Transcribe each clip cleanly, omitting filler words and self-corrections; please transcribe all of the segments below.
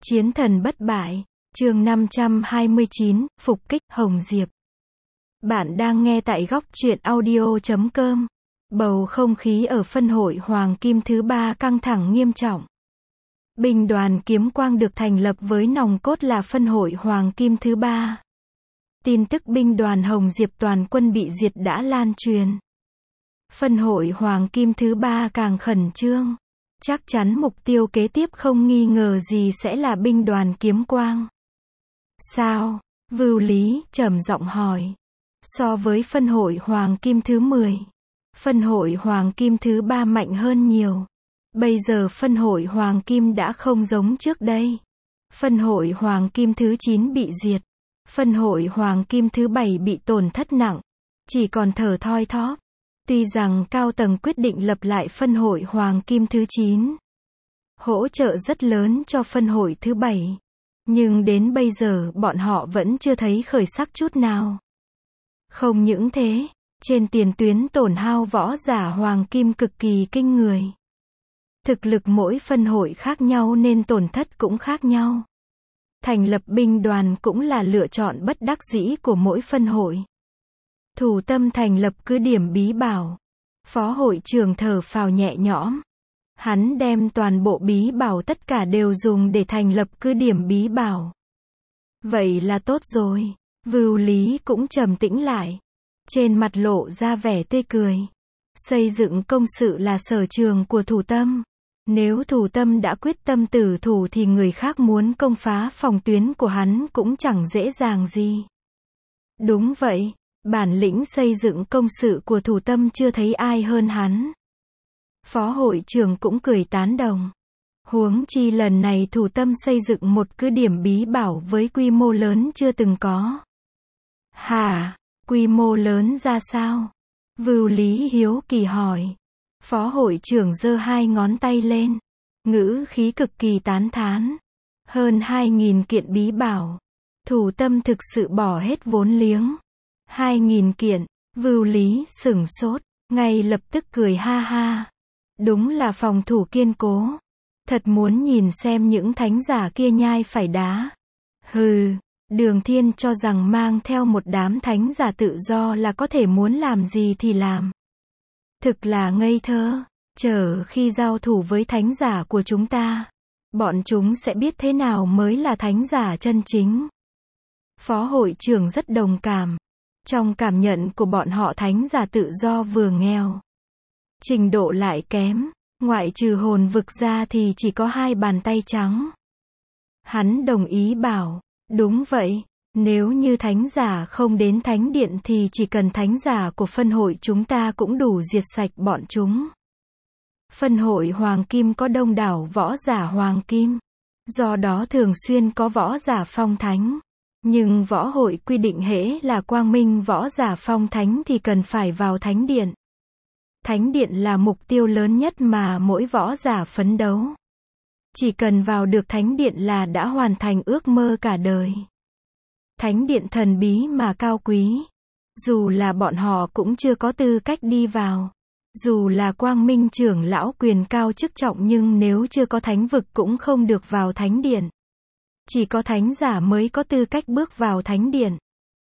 Chiến thần bất bại, chương 529, phục kích Hồng Diệp. Bạn đang nghe tại góc truyện audio.com. Bầu không khí ở phân hội Hoàng Kim thứ 3 căng thẳng nghiêm trọng. Binh đoàn Kiếm Quang được thành lập với nòng cốt là phân hội Hoàng Kim thứ 3. Tin tức binh đoàn Hồng Diệp toàn quân bị diệt đã lan truyền. Phân hội Hoàng Kim thứ 3 càng khẩn trương. Chắc chắn mục tiêu kế tiếp không nghi ngờ gì sẽ là binh đoàn Kiếm Quang. Sao? Vưu Lý trầm giọng hỏi. So với phân hội Hoàng Kim thứ 10, phân hội Hoàng Kim thứ 3 mạnh hơn nhiều. Bây giờ phân hội Hoàng Kim đã không giống trước đây. Phân hội Hoàng Kim thứ 9 bị diệt. Phân hội Hoàng Kim thứ 7 bị tổn thất nặng. Chỉ còn thở thoi thóp. Tuy rằng cao tầng quyết định lập lại phân hội Hoàng Kim thứ 9, hỗ trợ rất lớn cho phân hội thứ 7, nhưng đến bây giờ bọn họ vẫn chưa thấy khởi sắc chút nào. Không những thế, trên tiền tuyến tổn hao võ giả Hoàng Kim cực kỳ kinh người. Thực lực mỗi phân hội khác nhau nên tổn thất cũng khác nhau. Thành lập binh đoàn cũng là lựa chọn bất đắc dĩ của mỗi phân hội. Thủ Tâm thành lập cứ điểm bí bảo. Phó hội trưởng thở phào nhẹ nhõm. Hắn đem toàn bộ bí bảo tất cả đều dùng để thành lập cứ điểm bí bảo. Vậy là tốt rồi. Vưu Lý cũng trầm tĩnh lại. Trên mặt lộ ra vẻ tươi cười. Xây dựng công sự là sở trường của Thủ Tâm. Nếu Thủ Tâm đã quyết tâm tử thủ thì người khác muốn công phá phòng tuyến của hắn cũng chẳng dễ dàng gì. Đúng vậy. Bản lĩnh xây dựng công sự của Thủ Tâm chưa thấy ai hơn hắn. Phó hội trưởng cũng cười tán đồng. Huống chi lần này Thủ Tâm xây dựng một cứ điểm bí bảo với quy mô lớn chưa từng có. Hả? Quy mô lớn ra sao? Vưu Lý hiếu kỳ hỏi. Phó hội trưởng giơ hai ngón tay lên. Ngữ khí cực kỳ tán thán. Hơn 2.000 kiện bí bảo. Thủ Tâm thực sự bỏ hết vốn liếng. 2.000 kiện, Vưu Lý sửng sốt, ngay lập tức cười ha ha. Đúng là phòng thủ kiên cố. Thật muốn nhìn xem những thánh giả kia nhai phải đá. Hừ, Đường Thiên cho rằng mang theo một đám thánh giả tự do là có thể muốn làm gì thì làm. Thực là ngây thơ, chờ khi giao thủ với thánh giả của chúng ta, bọn chúng sẽ biết thế nào mới là thánh giả chân chính. Phó hội trưởng rất đồng cảm. Trong cảm nhận của bọn họ thánh giả tự do vừa nghèo, trình độ lại kém, ngoại trừ hồn vực ra thì chỉ có 2 bàn tay trắng. Hắn đồng ý bảo, đúng vậy, nếu như thánh giả không đến thánh điện thì chỉ cần thánh giả của phân hội chúng ta cũng đủ diệt sạch bọn chúng. Phân hội Hoàng Kim có đông đảo võ giả Hoàng Kim, do đó thường xuyên có võ giả phong thánh. Nhưng võ hội quy định hễ là quang minh võ giả phong thánh thì cần phải vào thánh điện. Thánh điện là mục tiêu lớn nhất mà mỗi võ giả phấn đấu. Chỉ cần vào được thánh điện là đã hoàn thành ước mơ cả đời. Thánh điện thần bí mà cao quý. Dù là bọn họ cũng chưa có tư cách đi vào. Dù là quang minh trưởng lão quyền cao chức trọng nhưng nếu chưa có thánh vực cũng không được vào thánh điện. Chỉ có thánh giả mới có tư cách bước vào thánh điện.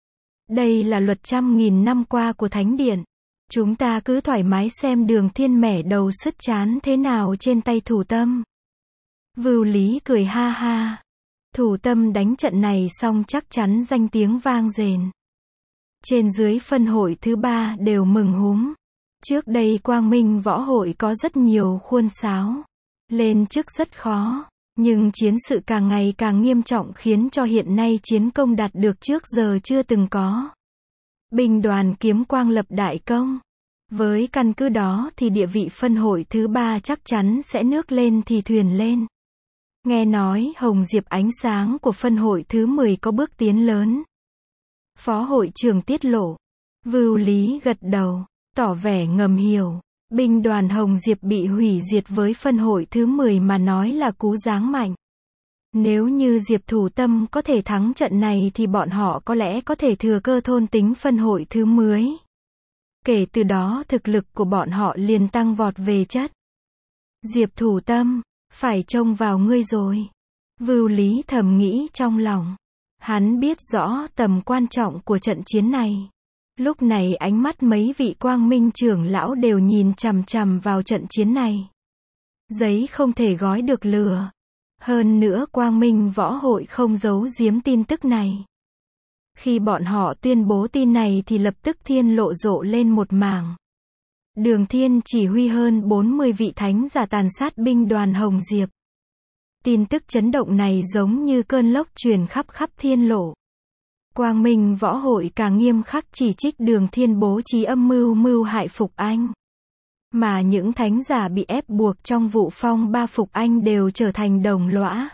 Đây là luật 100.000 năm qua của thánh điện. Chúng ta cứ thoải mái xem Đường Thiên mẻ đầu sứt chán thế nào trên tay Thủ Tâm. Vưu Lý cười ha ha. Thủ Tâm đánh trận này xong chắc chắn danh tiếng vang dền. Trên dưới phân hội thứ 3 đều mừng húm. Trước đây Quang Minh võ hội có rất nhiều khuôn sáo. Lên chức rất khó. Nhưng chiến sự càng ngày càng nghiêm trọng khiến cho hiện nay chiến công đạt được trước giờ chưa từng có. Binh đoàn Kiếm Quang lập đại công. Với căn cứ đó thì địa vị phân hội thứ 3 chắc chắn sẽ nước lên thì thuyền lên. Nghe nói Hồng Diệp ánh sáng của phân hội thứ 10 có bước tiến lớn. Phó hội trưởng tiết lộ. Vưu Lý gật đầu, tỏ vẻ ngầm hiểu. Binh đoàn Hồng Diệp bị hủy diệt với phân hội thứ 10 mà nói là cú giáng mạnh. Nếu như Diệp Thủ Tâm có thể thắng trận này thì bọn họ có lẽ có thể thừa cơ thôn tính phân hội thứ 10. Kể từ đó thực lực của bọn họ liền tăng vọt về chất. Diệp Thủ Tâm, phải trông vào ngươi rồi. Vưu Lý thầm nghĩ trong lòng. Hắn biết rõ tầm quan trọng của trận chiến này. Lúc này ánh mắt mấy vị Quang Minh trưởng lão đều nhìn chằm chằm vào trận chiến này. Giấy không thể gói được lửa. Hơn nữa Quang Minh Võ Hội không giấu giếm tin tức này. Khi bọn họ tuyên bố tin này thì lập tức thiên lộ rộ lên một mảng. Đường Thiên chỉ huy hơn 40 vị thánh giả tàn sát binh đoàn Hồng Diệp. Tin tức chấn động này giống như cơn lốc truyền khắp khắp thiên lộ. Quang Minh Võ Hội càng nghiêm khắc chỉ trích Đường Thiên bố trí âm mưu hại Phục Anh. Mà những thánh giả bị ép buộc trong vụ phong ba Phục Anh đều trở thành đồng lõa.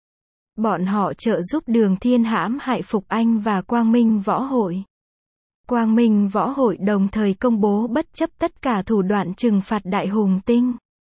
Bọn họ trợ giúp Đường Thiên hãm hại Phục Anh và Quang Minh Võ Hội. Quang Minh Võ Hội đồng thời công bố bất chấp tất cả thủ đoạn trừng phạt Đại Hùng Tinh.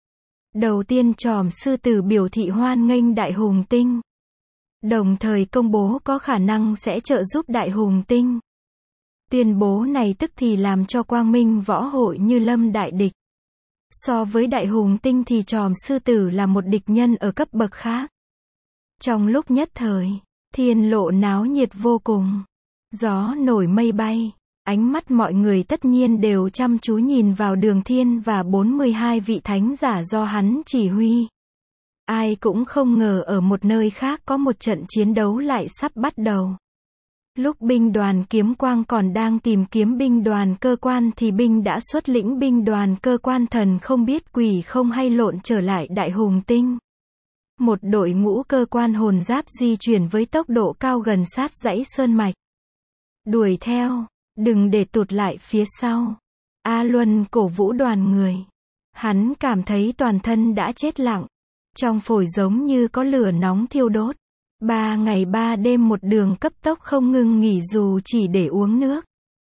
Đầu tiên Tròm Sư Tử biểu thị hoan nghênh Đại Hùng Tinh. Đồng thời công bố có khả năng sẽ trợ giúp Đại Hùng Tinh. Tuyên bố này tức thì làm cho Quang Minh Võ Hội như lâm đại địch. So với Đại Hùng Tinh thì Tròm Sư Tử là một địch nhân ở cấp bậc khác. Trong lúc nhất thời, thiên lộ náo nhiệt vô cùng. Gió nổi mây bay. Ánh mắt mọi người tất nhiên đều chăm chú nhìn vào Đường Thiên và 42 vị thánh giả do hắn chỉ huy. Ai cũng không ngờ ở một nơi khác có một trận chiến đấu lại sắp bắt đầu. Lúc binh đoàn Kiếm Quang còn đang tìm kiếm binh đoàn Cơ Quan thì binh đã xuất lĩnh binh đoàn Cơ Quan thần không biết quỷ không hay lộn trở lại Đại Hùng Tinh. Một đội ngũ cơ quan hồn giáp di chuyển với tốc độ cao gần sát dãy sơn mạch. Đuổi theo, đừng để tụt lại phía sau. A Luân cổ vũ đoàn người. Hắn cảm thấy toàn thân đã chết lặng. Trong phổi giống như có lửa nóng thiêu đốt. 3 ngày 3 đêm một đường cấp tốc không ngừng nghỉ dù chỉ để uống nước.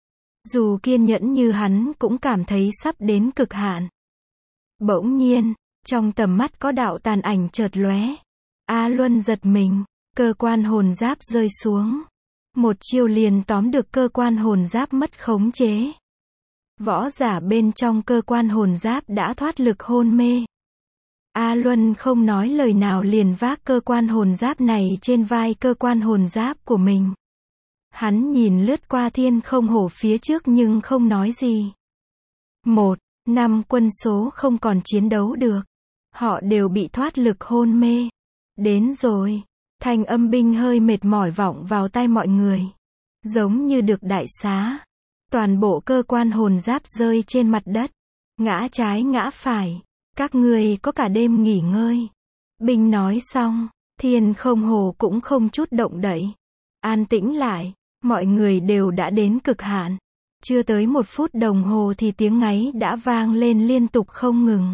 Dù kiên nhẫn như hắn cũng cảm thấy sắp đến cực hạn. Bỗng nhiên, trong tầm mắt có đạo tàn ảnh chợt lóe. A Luân giật mình, cơ quan hồn giáp rơi xuống. Một chiêu liền tóm được cơ quan hồn giáp mất khống chế. Võ giả bên trong cơ quan hồn giáp đã thoát lực hôn mê. A Luân không nói lời nào liền vác cơ quan hồn giáp này trên vai cơ quan hồn giáp của mình. Hắn nhìn lướt qua thiên không hổ phía trước nhưng không nói gì. 5 quân số không còn chiến đấu được. Họ đều bị thoát lực hôn mê. Đến rồi. Thanh âm binh hơi mệt mỏi vọng vào tai mọi người. Giống như được đại xá. Toàn bộ cơ quan hồn giáp rơi trên mặt đất. Ngã trái ngã phải. Các ngươi có cả đêm nghỉ ngơi. Binh nói xong. Thiên không hồ cũng không chút động đậy. An tĩnh lại. Mọi người đều đã đến cực hạn. Chưa tới 1 phút đồng hồ thì tiếng ngáy đã vang lên liên tục không ngừng.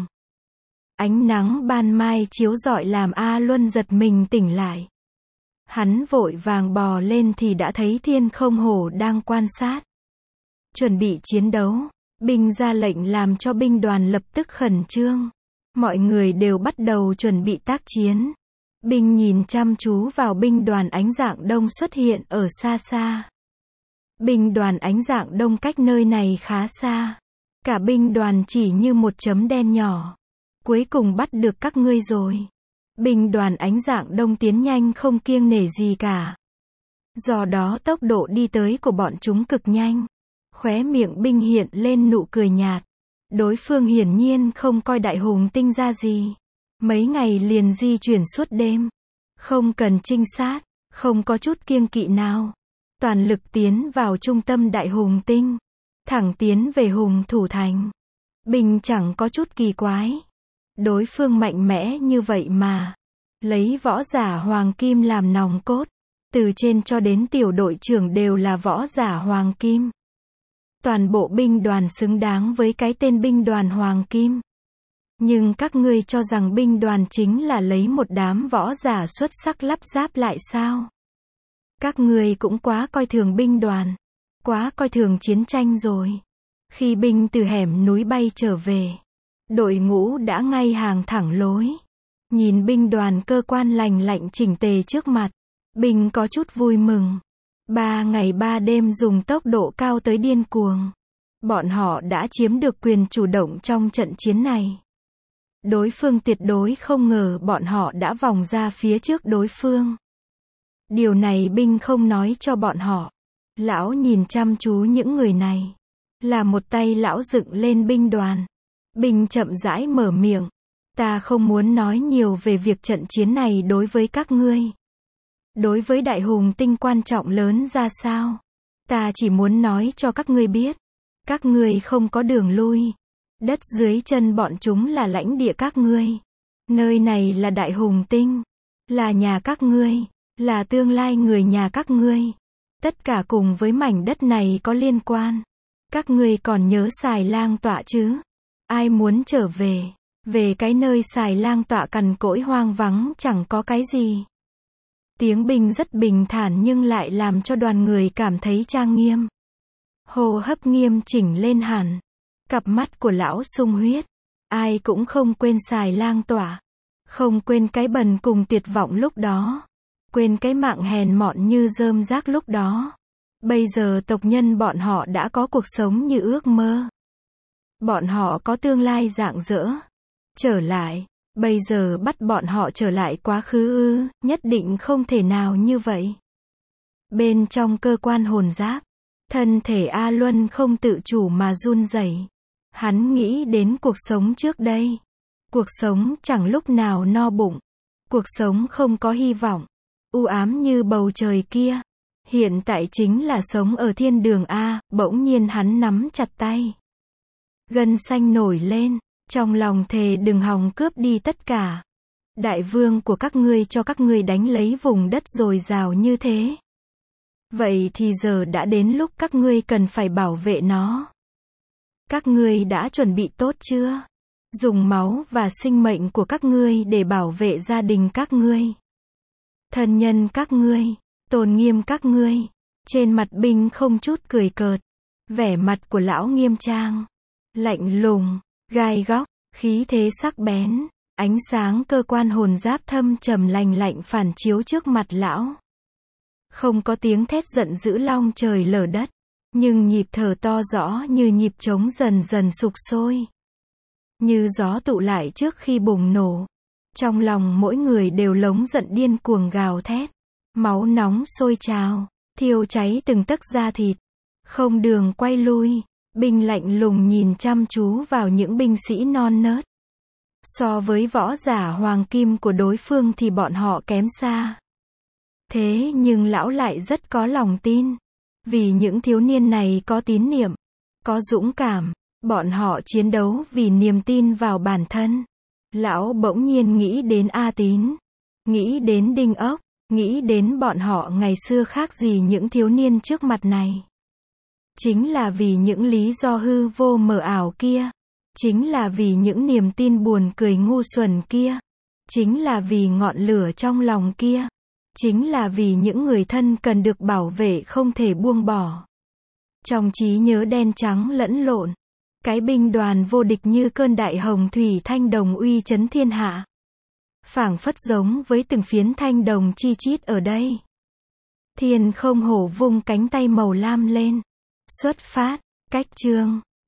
Ánh nắng ban mai chiếu rọi làm A Luân giật mình tỉnh lại. Hắn vội vàng bò lên thì đã thấy Thiên Không Hổ đang quan sát. Chuẩn bị chiến đấu. Binh ra lệnh làm cho binh đoàn lập tức khẩn trương. Mọi người đều bắt đầu chuẩn bị tác chiến. Binh nhìn chăm chú vào binh đoàn Ánh Dạng Đông xuất hiện ở xa xa. Binh đoàn Ánh Dạng Đông cách nơi này khá xa. Cả binh đoàn chỉ như một chấm đen nhỏ. Cuối cùng bắt được các ngươi rồi. Binh đoàn Ánh Dạng Đông tiến nhanh không kiêng nể gì cả. Do đó tốc độ đi tới của bọn chúng cực nhanh. Khóe miệng binh hiện lên nụ cười nhạt. Đối phương hiển nhiên không coi Đại Hùng Tinh ra gì. Mấy ngày liền di chuyển suốt đêm. Không cần trinh sát. Không có chút kiêng kỵ nào. Toàn lực tiến vào trung tâm Đại Hùng Tinh. Thẳng tiến về Hùng Thủ Thành. Binh chẳng có chút kỳ quái. Đối phương mạnh mẽ như vậy mà. Lấy võ giả Hoàng Kim làm nòng cốt. Từ trên cho đến tiểu đội trưởng đều là võ giả Hoàng Kim. Toàn bộ binh đoàn xứng đáng với cái tên binh đoàn Hoàng Kim. Nhưng các ngươi cho rằng binh đoàn chính là lấy một đám võ giả xuất sắc lắp ráp lại sao? Các ngươi cũng quá coi thường binh đoàn. Quá coi thường chiến tranh rồi. Khi binh từ hẻm núi bay trở về. Đội ngũ đã ngay hàng thẳng lối. Nhìn binh đoàn Cơ Quan lành lạnh chỉnh tề trước mặt. Binh có chút vui mừng. 3 ngày 3 đêm dùng tốc độ cao tới điên cuồng. Bọn họ đã chiếm được quyền chủ động trong trận chiến này. Đối phương tuyệt đối không ngờ bọn họ đã vòng ra phía trước đối phương. Điều này binh không nói cho bọn họ. Lão nhìn chăm chú những người này. Là một tay lão dựng lên binh đoàn. Binh chậm rãi mở miệng. Ta không muốn nói nhiều về việc trận chiến này đối với các ngươi. Đối với đại hùng tinh quan trọng lớn ra sao. Ta chỉ muốn nói cho các ngươi biết. Các ngươi không có đường lui. Đất dưới chân bọn chúng là lãnh địa các ngươi. Nơi này là đại hùng tinh. Là nhà các ngươi. Là tương lai người nhà các ngươi. Tất cả cùng với mảnh đất này có liên quan. Các ngươi còn nhớ Xài Lang Tọa chứ? Ai muốn trở về? Về cái nơi Xài Lang Tọa cằn cỗi hoang vắng chẳng có cái gì. Tiếng binh rất bình thản nhưng lại làm cho đoàn người cảm thấy trang nghiêm. Hô hấp nghiêm chỉnh lên hẳn. Cặp mắt của lão sung huyết. Ai cũng không quên Xài Lang Tọa. Không quên cái bần cùng tuyệt vọng lúc đó. Quên cái mạng hèn mọn như rơm rác lúc đó. Bây giờ tộc nhân bọn họ đã có cuộc sống như ước mơ. Bọn họ có tương lai rạng rỡ. Trở lại. Bây giờ bắt bọn họ trở lại quá khứ ư, nhất định không thể nào như vậy. Bên trong cơ quan hồn giáp, thân thể A Luân không tự chủ mà run rẩy. Hắn nghĩ đến cuộc sống trước đây. Cuộc sống chẳng lúc nào no bụng. Cuộc sống không có hy vọng. U ám như bầu trời kia. Hiện tại chính là sống ở thiên đường A, bỗng nhiên hắn nắm chặt tay. Gân xanh nổi lên, trong lòng thề đừng hòng cướp đi tất cả. Đại vương của các ngươi cho các ngươi đánh lấy vùng đất dồi dào như thế. Vậy thì giờ đã đến lúc các ngươi cần phải bảo vệ nó. Các ngươi đã chuẩn bị tốt chưa? Dùng máu và sinh mệnh của các ngươi để bảo vệ gia đình các ngươi. Thân nhân các ngươi, tôn nghiêm các ngươi. Trên mặt binh không chút cười cợt. Vẻ mặt của lão nghiêm trang. Lạnh lùng, gai góc, khí thế sắc bén. Ánh sáng cơ quan hồn giáp thâm trầm lành lạnh phản chiếu trước mặt lão. Không có tiếng thét giận dữ long trời lở đất. Nhưng nhịp thở to rõ như nhịp trống dần dần sục sôi. Như gió tụ lại trước khi bùng nổ. Trong lòng mỗi người đều lống giận điên cuồng gào thét. Máu nóng sôi trào, thiêu cháy từng tấc da thịt. Không đường quay lui. Binh lạnh lùng nhìn chăm chú vào những binh sĩ non nớt. So với võ giả hoàng kim của đối phương thì bọn họ kém xa. Thế nhưng lão lại rất có lòng tin. Vì những thiếu niên này có tín niệm, có dũng cảm, bọn họ chiến đấu vì niềm tin vào bản thân. Lão bỗng nhiên nghĩ đến A Tín, nghĩ đến Đinh Ốc, nghĩ đến bọn họ ngày xưa khác gì những thiếu niên trước mặt này. Chính là vì những lý do hư vô mờ ảo kia. Chính là vì những niềm tin buồn cười ngu xuẩn kia. Chính là vì ngọn lửa trong lòng kia. Chính là vì những người thân cần được bảo vệ không thể buông bỏ. Trong trí nhớ đen trắng lẫn lộn. Cái binh đoàn vô địch như cơn đại hồng thủy thanh đồng uy chấn thiên hạ. Phảng phất giống với từng phiến thanh đồng chi chít ở đây. Thiên không hổ vung cánh tay màu lam lên. Xuất phát, cách chương.